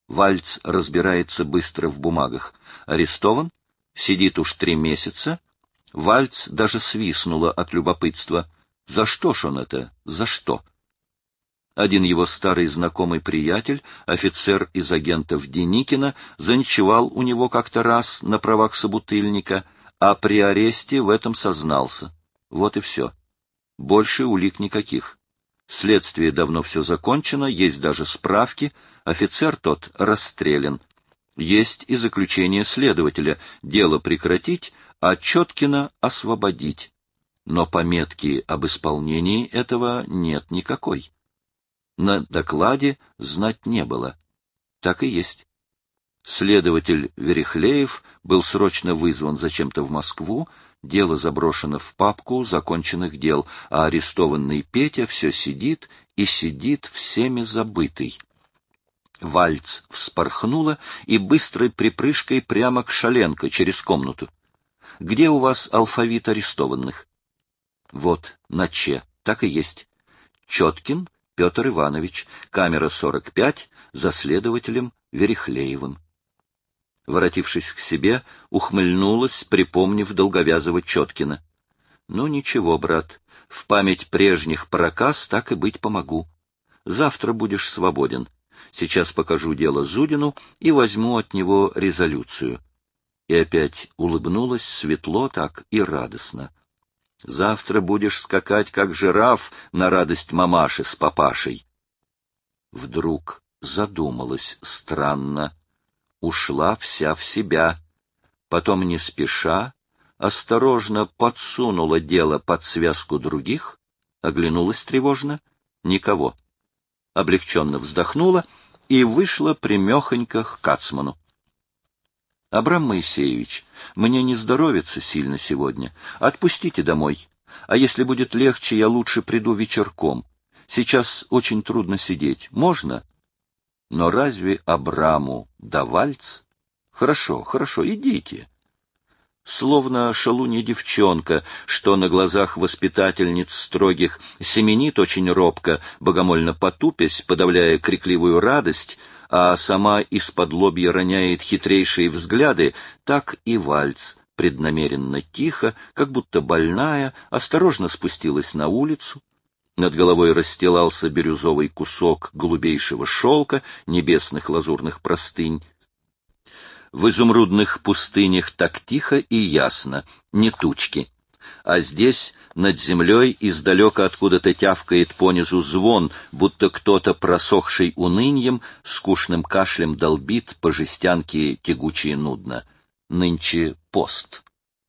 Вальц разбирается быстро в бумагах. Арестован, сидит уж 3 месяца. Вальц даже свистнула от любопытства. За что ж он это? За что? Один его старый знакомый приятель, офицер из агентов Деникина, заночевал у него как-то раз на правах собутыльника, а при аресте в этом сознался. Вот и все. Больше улик никаких. Следствие давно все закончено, есть даже справки, офицер тот расстрелян. Есть и заключение следователя, дело прекратить, а Четкина освободить. Но пометки об исполнении этого нет никакой. На докладе знать не было. Так и есть. Следователь Верехлеев был срочно вызван зачем-то в Москву, дело заброшено в папку законченных дел, а арестованный Петя все сидит и сидит всеми забытый. Вальц вспорхнула и быстрой припрыжкой прямо к Шаленко через комнату. — Где у вас алфавит арестованных? — Вот, на Ч, так и есть. Четкин Петр Иванович, камера 45, за следователем Верехлеевым. Воротившись к себе, ухмыльнулась, припомнив долговязого Четкина. — Ну, ничего, брат, в память прежних проказ так и быть помогу. Завтра будешь свободен. Сейчас покажу дело Зудину и возьму от него резолюцию. И опять улыбнулась светло так и радостно. Завтра будешь скакать, как жираф, на радость мамаши с папашей. Вдруг задумалась странно. Ушла вся в себя. Потом не спеша, осторожно подсунула дело под связку других, оглянулась тревожно. Никого. Облегченно вздохнула и вышла прямехонько к кацману. — Абрам Моисеевич, мне не здоровится сильно сегодня. Отпустите домой. А если будет легче, я лучше приду вечерком. Сейчас очень трудно сидеть. Можно? Но разве Абраму да вальц? Хорошо, хорошо, идите. Словно шалунья девчонка, что на глазах воспитательниц строгих семенит очень робко, богомольно потупясь, подавляя крикливую радость, а сама исподлобья роняет хитрейшие взгляды, так и вальц преднамеренно тихо, как будто больная, осторожно спустилась на улицу. Над головой расстилался бирюзовый кусок голубейшего шелка, небесных лазурных простынь. В изумрудных пустынях так тихо и ясно, не тучки. А здесь, над землей, издалека откуда-то тявкает понизу звон, будто кто-то, просохший уныньем, скучным кашлем долбит по жестянке тягуче и нудно. Нынче пост.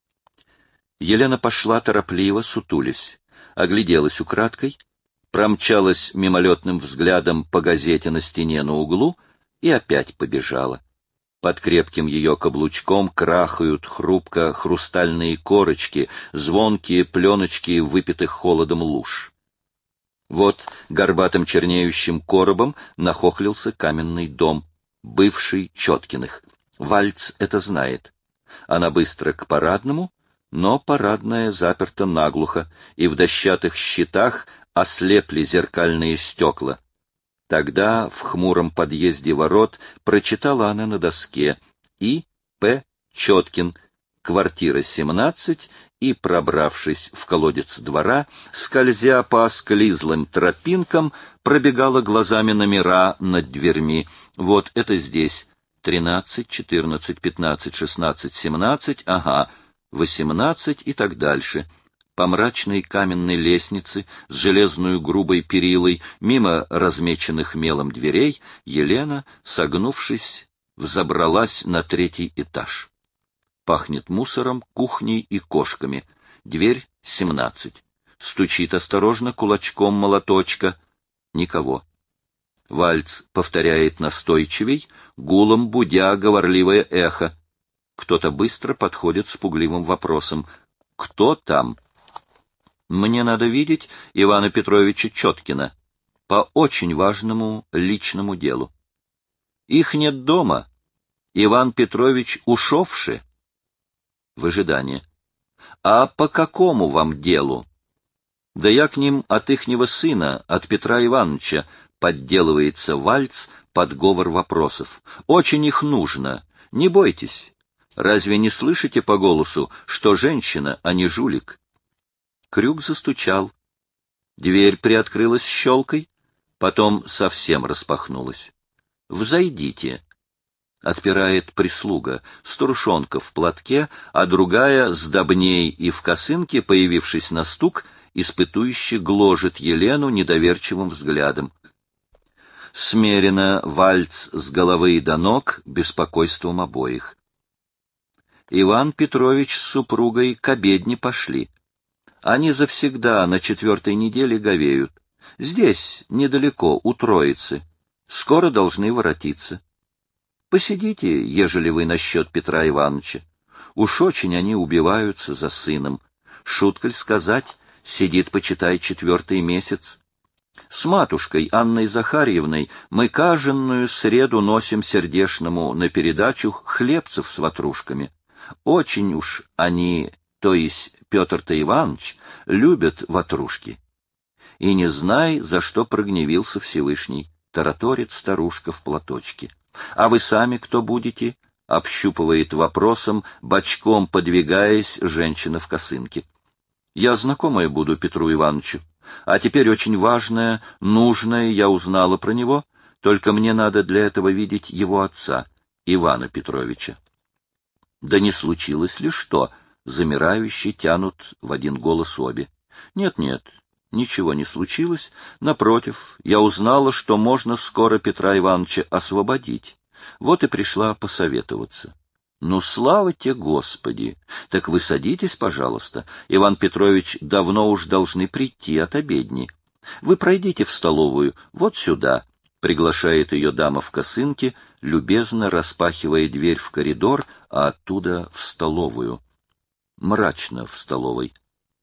Елена пошла торопливо, сутулясь, огляделась украдкой, промчалась мимолетным взглядом по газете на стене на углу и опять побежала. Под крепким ее каблучком крахают хрупко хрустальные корочки, звонкие пленочки выпитых холодом луж. Вот горбатым чернеющим коробом нахохлился каменный дом, бывший Четкиных. Вальц это знает. Она быстро к парадному, но парадная заперта наглухо, и в дощатых щитах ослепли зеркальные стекла. Тогда в хмуром подъезде ворот прочитала она на доске И. П. Четкин, квартира 17, и, пробравшись в колодец двора, скользя по осклизлым тропинкам, пробегала глазами номера над дверьми. Вот это здесь. 13, 14, 15, 16, 17, ага, 18 и так дальше. По мрачной каменной лестнице с железной грубой перилой, мимо размеченных мелом дверей, Елена, согнувшись, взобралась на 3-й этаж. Пахнет мусором, кухней и кошками. Дверь 17. Стучит осторожно кулачком молоточка. Никого. Вальц повторяет настойчивей, гулом будя говорливое эхо. Кто-то быстро подходит с пугливым вопросом. «Кто там?» «Мне надо видеть Ивана Петровича Четкина по очень важному личному делу». «Их нет дома. Иван Петрович ушовши». В ожидании. «А по какому вам делу?» «Да я к ним от ихнего сына, от Петра Ивановича», подделывается Вальц, под говор вопросов. «Очень их нужно. Не бойтесь. Разве не слышите по голосу, что женщина, а не жулик?» Крюк застучал. Дверь приоткрылась щелкой, потом совсем распахнулась. «Взойдите», — отпирает прислуга, старушонка в платке, а другая с добней и в косынке, появившись на стук, испытующе гложет Елену недоверчивым взглядом. Смерено вальц с головы до ног беспокойством обоих. Иван Петрович с супругой к обедне пошли. Они завсегда на 4-й неделе говеют. Здесь, недалеко, у Троицы. Скоро должны воротиться. Посидите, ежели вы насчет Петра Ивановича. Уж очень они убиваются за сыном. Шуткаль сказать, сидит, почитай, 4-й месяц. С матушкой Анной Захарьевной мы каждую среду носим сердешному на передачу хлебцев с ватрушками. Очень уж они, то есть Петр-то Иванович, любят ватрушки. И не знай, за что прогневился Всевышний, тараторит старушка в платочке. А вы сами кто будете? Общупывает вопросом, бочком подвигаясь, женщина в косынке. Я знакомая буду Петру Ивановичу. А теперь очень важное, нужное я узнала про него, только мне надо для этого видеть его отца, Ивана Петровича. Да не случилось ли что? Замирающе тянут в один голос обе. Нет, ничего не случилось. Напротив, я узнала, что можно скоро Петра Ивановича освободить. Вот и пришла посоветоваться. Ну, слава тебе, Господи! Так вы садитесь, пожалуйста. Иван Петрович давно уж должны прийти от обедни. Вы пройдите в столовую, вот сюда, приглашает ее дама в косынке, любезно распахивая дверь в коридор, а оттуда в столовую. Мрачно в столовой.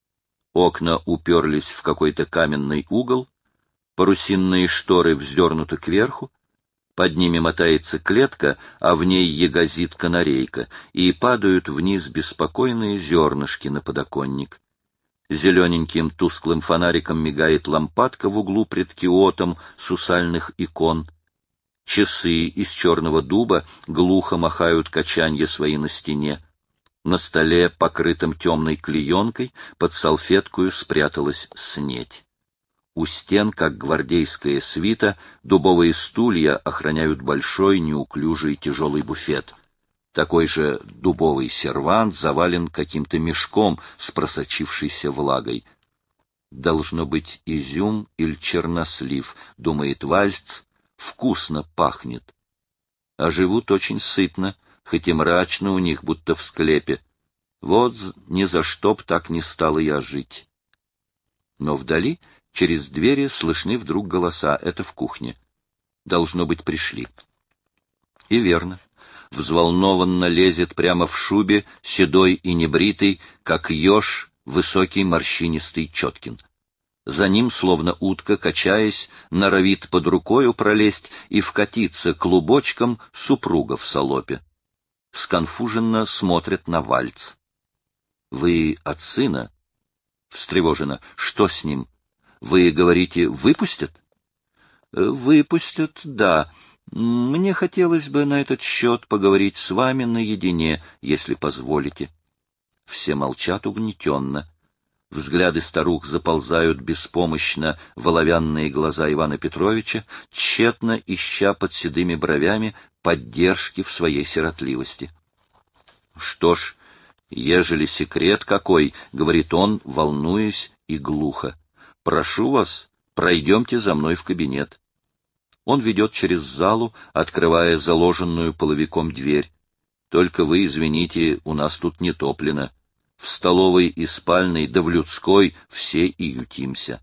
Окна уперлись в какой-то каменный угол, парусинные шторы вздернуты кверху, под ними мотается клетка, а в ней ягозит канарейка, и падают вниз беспокойные зернышки на подоконник. Зелененьким тусклым фонариком мигает лампадка в углу пред киотом сусальных икон. Часы из черного дуба глухо махают качанья свои на стене. На столе, покрытым темной клеенкой, под салфеткою спряталась снедь. У стен, как гвардейская свита, дубовые стулья охраняют большой, неуклюжий, тяжелый буфет. Такой же дубовый сервант завален каким-то мешком с просочившейся влагой. Должно быть изюм или чернослив, думает Вальц, вкусно пахнет. А живут очень сытно, хоть и мрачно у них, будто в склепе. Вот ни за что б так не стала я жить. Но вдали через двери слышны вдруг голоса. Это в кухне. Должно быть, пришли. И верно. Взволнованно лезет прямо в шубе, седой и небритый, как еж, высокий морщинистый Четкин. За ним, словно утка, качаясь, норовит под рукою пролезть и вкатиться клубочком супруга в салопе. Сконфуженно смотрят на Вальц. — Вы от сына? — встревоженно. — Что с ним? Вы говорите, выпустят? — Выпустят, да. Мне хотелось бы на этот счет поговорить с вами наедине, если позволите. Все молчат угнетенно. Взгляды старух заползают беспомощно в оловянные глаза Ивана Петровича, тщетно ища под седыми бровями поддержки в своей сиротливости. — Что ж, ежели секрет какой, — говорит он, волнуясь и глухо, — прошу вас, пройдемте за мной в кабинет. Он ведет через залу, открывая заложенную половиком дверь. Только вы, извините, у нас тут не топлено. В столовой и спальной, да в людской все и ютимся.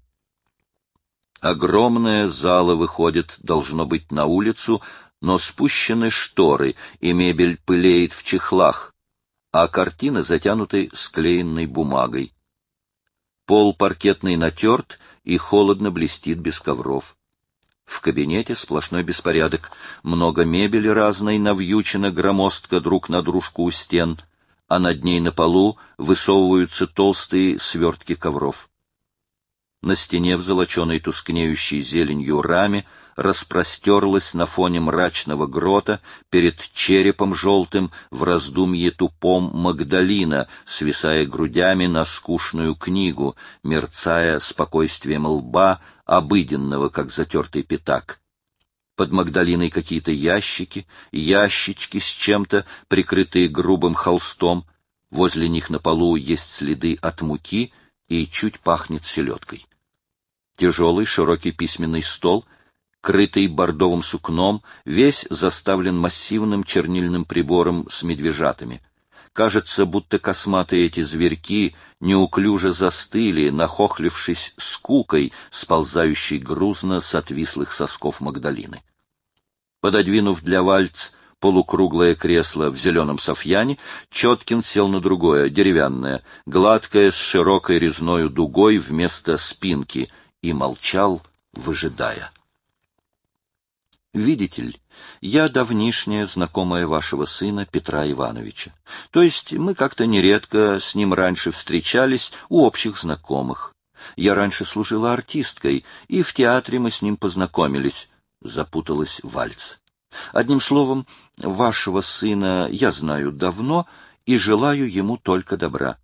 Огромная зала выходит, должно быть, на улицу, но спущены шторы, и мебель пылеет в чехлах, а картины затянуты склеенной бумагой. Пол паркетный натерт и холодно блестит без ковров. В кабинете сплошной беспорядок. Много мебели разной навьючено громоздко друг на дружку у стен, а над ней на полу высовываются толстые свертки ковров. На стене в золоченой тускнеющей зеленью раме распростерлась на фоне мрачного грота перед черепом желтым в раздумье тупом Магдалина, свисая грудями на скучную книгу, мерцая спокойствием лба, обыденного, как затертый пятак. Под Магдалиной какие-то ящики, ящички с чем-то, прикрытые грубым холстом. Возле них на полу есть следы от муки и чуть пахнет селедкой. Тяжелый широкий письменный стол, крытый бордовым сукном, весь заставлен массивным чернильным прибором с медвежатами. Кажется, будто косматые эти зверьки неуклюже застыли, нахохлившись скукой, сползающей грузно с отвислых сосков Магдалины. Пододвинув для вальц полукруглое кресло в зеленом софьяне, Четкин сел на другое, деревянное, гладкое, с широкой резною дугой вместо спинки, и молчал, выжидая. «Видите ли, я давнишняя знакомая вашего сына Петра Ивановича. То есть мы как-то нередко с ним раньше встречались у общих знакомых. Я раньше служила артисткой, и в театре мы с ним познакомились», — запуталась вальц. «Одним словом, вашего сына я знаю давно и желаю ему только добра».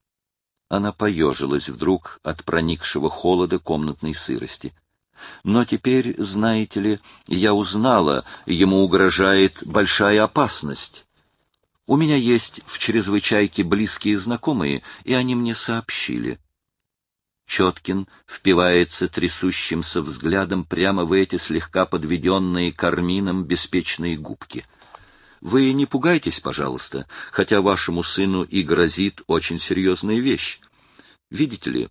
Она поежилась вдруг от проникшего холода комнатной сырости. «Но теперь, знаете ли, я узнала, ему угрожает большая опасность. У меня есть в чрезвычайке близкие знакомые, и они мне сообщили». Четкин впивается трясущимся взглядом прямо в эти слегка подведенные кармином беспечные губки. «Вы не пугайтесь, пожалуйста, хотя вашему сыну и грозит очень серьезная вещь. Видите ли,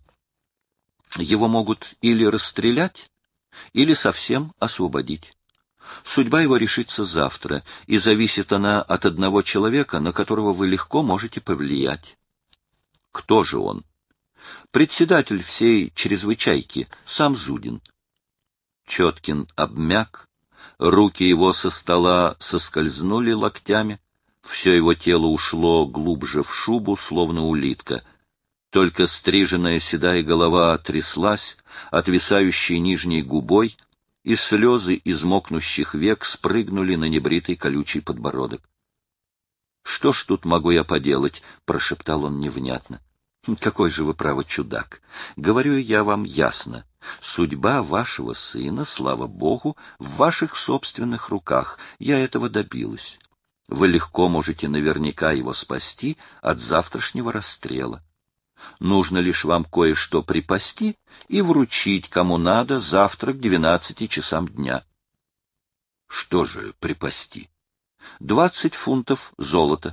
его могут или расстрелять, или совсем освободить. Судьба его решится завтра, и зависит она от одного человека, на которого вы легко можете повлиять». «Кто же он?» «Председатель всей чрезвычайки, сам Зудин». Четкин обмяк, руки его со стола соскользнули локтями, все его тело ушло глубже в шубу, словно улитка. Только стриженная седая голова тряслась, отвисающей нижней губой, и слезы из мокнущих век спрыгнули на небритый колючий подбородок. «Что ж тут могу я поделать?» — прошептал он невнятно. «Какой же вы, право, чудак! Говорю я вам ясно. Судьба вашего сына, слава Богу, в ваших собственных руках. Я этого добилась. Вы легко можете наверняка его спасти от завтрашнего расстрела. Нужно лишь вам кое-что припасти и вручить, кому надо, завтра к 12 часам дня». «Что же припасти?» 20 фунтов золота».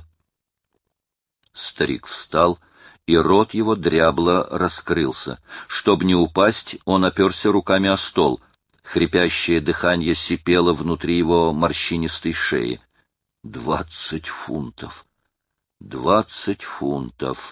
Старик встал, и рот его дрябло раскрылся. Чтоб не упасть, он оперся руками о стол. Хрипящее дыхание сипело внутри его морщинистой шеи. 20 фунтов! 20 фунтов!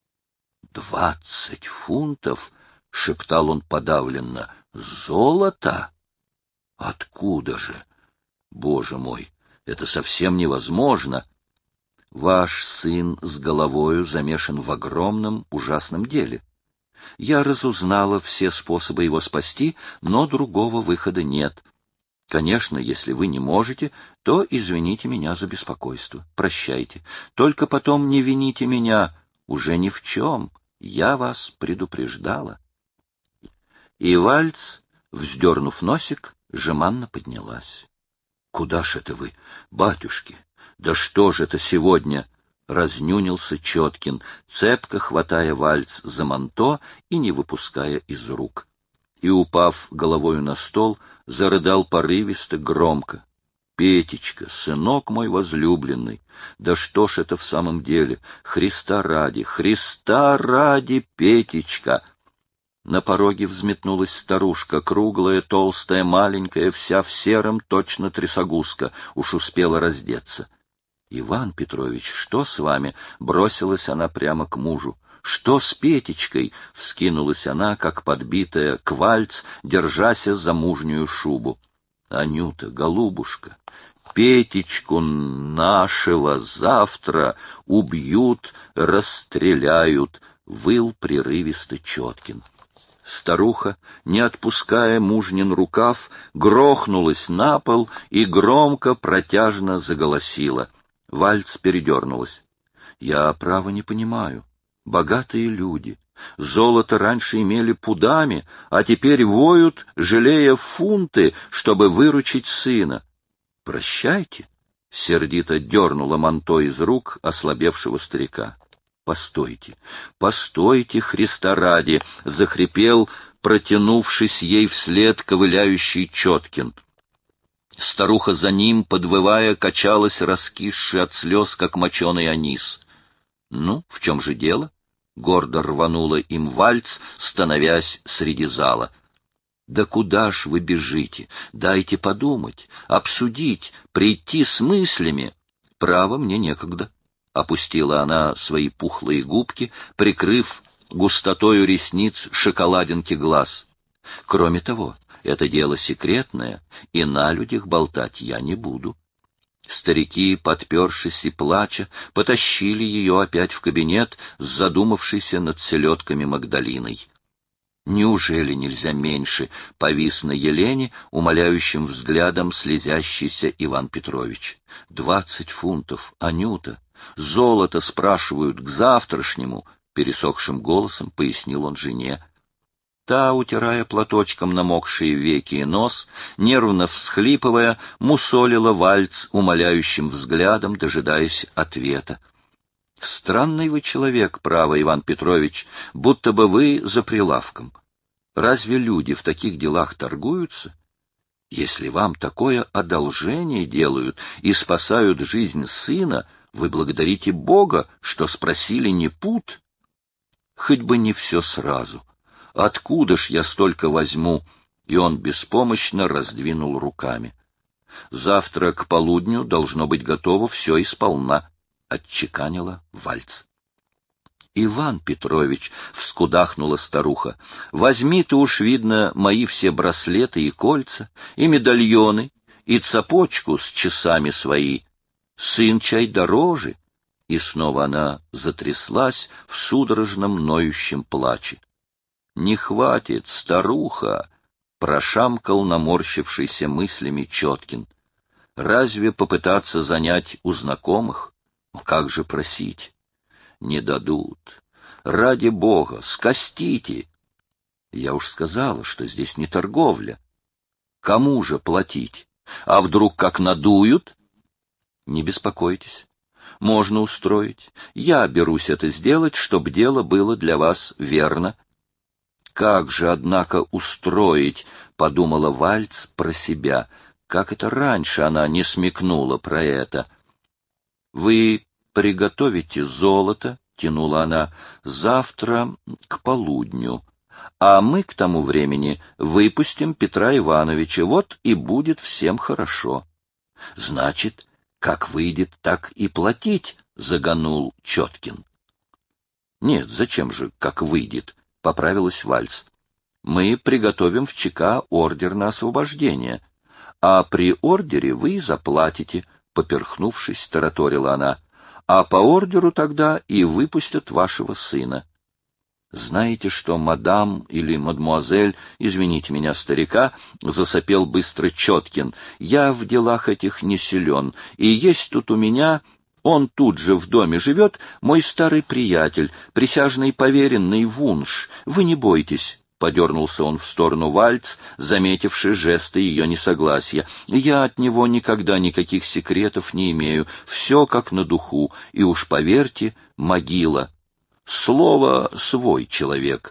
20 фунтов! — шептал он подавленно. «Золото? Откуда же? Боже мой, это совсем невозможно! Ваш сын с головою замешан в огромном, ужасном деле. Я разузнала все способы его спасти, но другого выхода нет. Конечно, если вы не можете, то извините меня за беспокойство. Прощайте. Только потом не вините меня. Уже ни в чем. Я вас предупреждала». И вальц, вздернув носик, жеманно поднялась. «Куда ж это вы, батюшки? Да что же это сегодня?» — разнюнился Четкин, цепко хватая вальц за манто и не выпуская из рук. И, упав головою на стол, зарыдал порывисто, громко. «Петечка, сынок мой возлюбленный, да что ж это в самом деле? Христа ради, Петечка!» На пороге взметнулась старушка, круглая, толстая, маленькая, вся в сером, точно трясогузка, уж успела раздеться. «Иван Петрович, что с вами?» — бросилась она прямо к мужу. «Что с Петечкой?» — вскинулась она, как подбитая, к вальц, держася за мужнюю шубу. «Анюта, голубушка, Петечку нашего завтра убьют, расстреляют», — выл прерывисто Четкин. Старуха, не отпуская мужнин рукав, грохнулась на пол и громко, протяжно заголосила. Вальц передернулась. Я, право, не понимаю. Богатые люди. Золото раньше имели пудами, а теперь воют, жалея фунты, чтобы выручить сына. Прощайте, — сердито дернула манто из рук ослабевшего старика. Постойте, постойте, Христа ради, — захрипел, протянувшись ей вслед ковыляющий Четкин. Старуха за ним, подвывая, качалась, раскисши от слез, как моченый анис. Ну, в чем же дело? Гордо рванула им Вальц, становясь среди зала. Да куда ж вы бежите? Дайте подумать, обсудить, прийти с мыслями. Право, мне некогда. Опустила она свои пухлые губки, прикрыв густотою ресниц шоколадинки глаз. Кроме того, это дело секретное, и на людях болтать я не буду. Старики, подпершись и плача, потащили ее опять в кабинет с задумавшейся над селедками Магдалиной. Неужели нельзя меньше? Повис на Елене умоляющим взглядом слезящийся Иван Петрович. 20 фунтов, Анюта. Золото спрашивают к завтрашнему, пересохшим голосом пояснил он жене. Та, утирая платочком намокшие веки и нос, нервно всхлипывая, мусолила Вальц умоляющим взглядом, дожидаясь ответа. Странный вы человек, право, Иван Петрович, будто бы вы за прилавком. Разве люди в таких делах торгуются? Если вам такое одолжение делают и спасают жизнь сына, вы благодарите Бога, что спросили не пуд. Хоть бы не все сразу. Откуда ж я столько возьму? И он беспомощно раздвинул руками. Завтра к полудню должно быть готово все и сполна, — отчеканила Вальц. Иван Петрович, — вскудахнула старуха, — возьми ты уж, видно, мои все браслеты и кольца, и медальоны, и цепочку с часами свои. Сын чай дороже. И снова она затряслась в судорожном ноющем плаче. Не хватит, старуха, — прошамкал наморщившийся мыслями Четкин. Разве попытаться занять у знакомых? Как же просить? Не дадут. Ради Бога, скостите. Я уж сказала, что здесь не торговля. Кому же платить? А вдруг как надуют? Не беспокойтесь. Можно устроить. Я берусь это сделать, чтобы дело было для вас верно. Как же, однако, устроить, — подумала Вальц про себя. Как это раньше она не смекнула про это? Вы приготовите золото, — тянула она, — завтра к полудню, а мы к тому времени выпустим Петра Ивановича, вот и будет всем хорошо. Значит, как выйдет, так и платить, — заганул Четкин. Нет, зачем же, как выйдет, — поправилась Вальц. Мы приготовим в ЧК ордер на освобождение, а при ордере вы и заплатите, — поперхнувшись, тараторила она, — а по ордеру тогда и выпустят вашего сына. Знаете что, мадам или мадмуазель, извините меня, старика, — засопел быстро Четкин, — я в делах этих не силен, и есть тут у меня, он тут же в доме живет, мой старый приятель, присяжный поверенный Вунш, вы не бойтесь. — подернулся он в сторону Вальц, заметивший жесты ее несогласия. — Я от него никогда никаких секретов не имею, все как на духу, и уж поверьте, могила. Слово свой человек.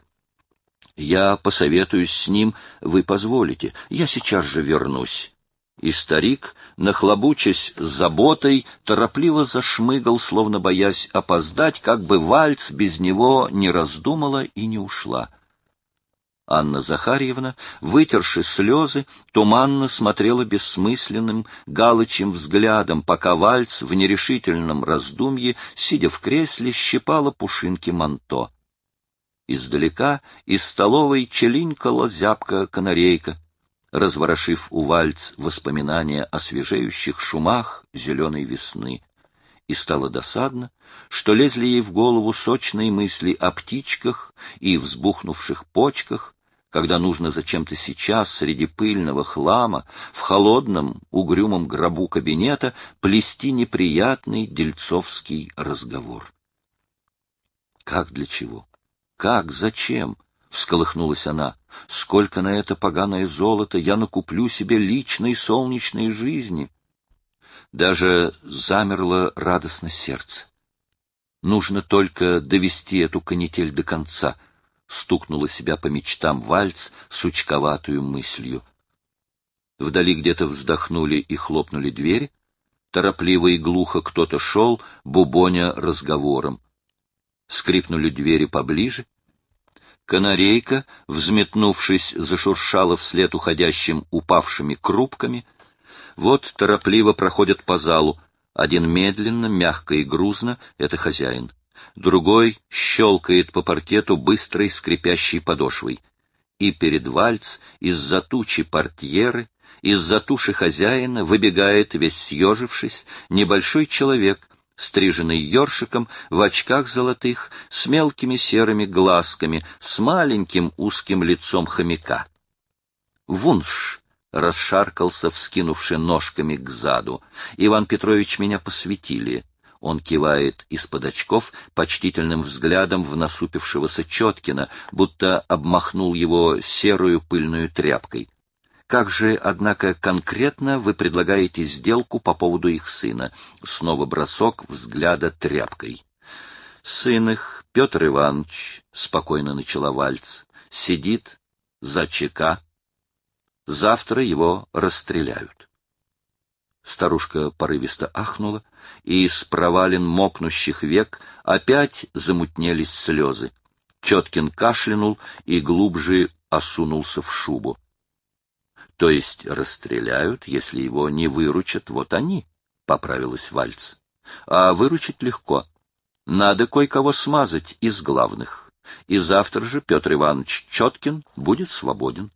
Я посоветуюсь с ним, вы позволите, я сейчас же вернусь. И старик, нахлобучась с заботой, торопливо зашмыгал, словно боясь опоздать, как бы Вальц без него не раздумала и не ушла. Анна Захарьевна, вытерши слезы, туманно смотрела бессмысленным, галочьим взглядом, пока Вальц в нерешительном раздумье, сидя в кресле, щипала пушинки манто. Издалека из столовой челинкала зябкая канарейка, разворошив у Вальц воспоминания о свежеющих шумах зеленой весны. И стало досадно, что лезли ей в голову сочные мысли о птичках и взбухнувших почках, когда нужно зачем-то сейчас, среди пыльного хлама, в холодном, угрюмом гробу кабинета, плести неприятный дельцовский разговор. Как для чего? Как? Зачем? — всколыхнулась она. — Сколько на это поганое золото я накуплю себе личной солнечной жизни! Даже замерло радостно сердце. Нужно только довести эту канитель до конца, — стукнула себя по мечтам вальц сучковатую мыслью. Вдали где-то вздохнули и хлопнули двери. Торопливо и глухо кто-то шел, бубоня разговором. Скрипнули двери поближе. Канарейка, взметнувшись, зашуршала вслед уходящим упавшими крупками. Вот торопливо проходят по залу. Один медленно, мягко и грузно — это хозяин. Другой щелкает по паркету быстрой скрипящей подошвой. И перед вальц из-за тучи портьеры, из-за туши хозяина выбегает, весь съежившись, небольшой человек, стриженный ёршиком, в очках золотых, с мелкими серыми глазками, с маленьким узким лицом хомяка. Вунш! Расшаркался, вскинувши ножками к заду. Иван Петрович, меня посвятили. Он кивает из-под очков почтительным взглядом в насупившегося Четкина, будто обмахнул его серую пыльную тряпкой. Как же, однако, конкретно вы предлагаете сделку по поводу их сына? Снова бросок взгляда тряпкой. Сын их, Петр Иванович, спокойно начала вальц, сидит за ЧК. Завтра его расстреляют. Старушка порывисто ахнула, и из провалин мокнущих век опять замутнелись слезы. Четкин кашлянул и глубже осунулся в шубу. — То есть расстреляют, если его не выручат вот они, — поправилась вальц. — А выручить легко. Надо кое-кого смазать из главных. И завтра же Петр Иванович Четкин будет свободен.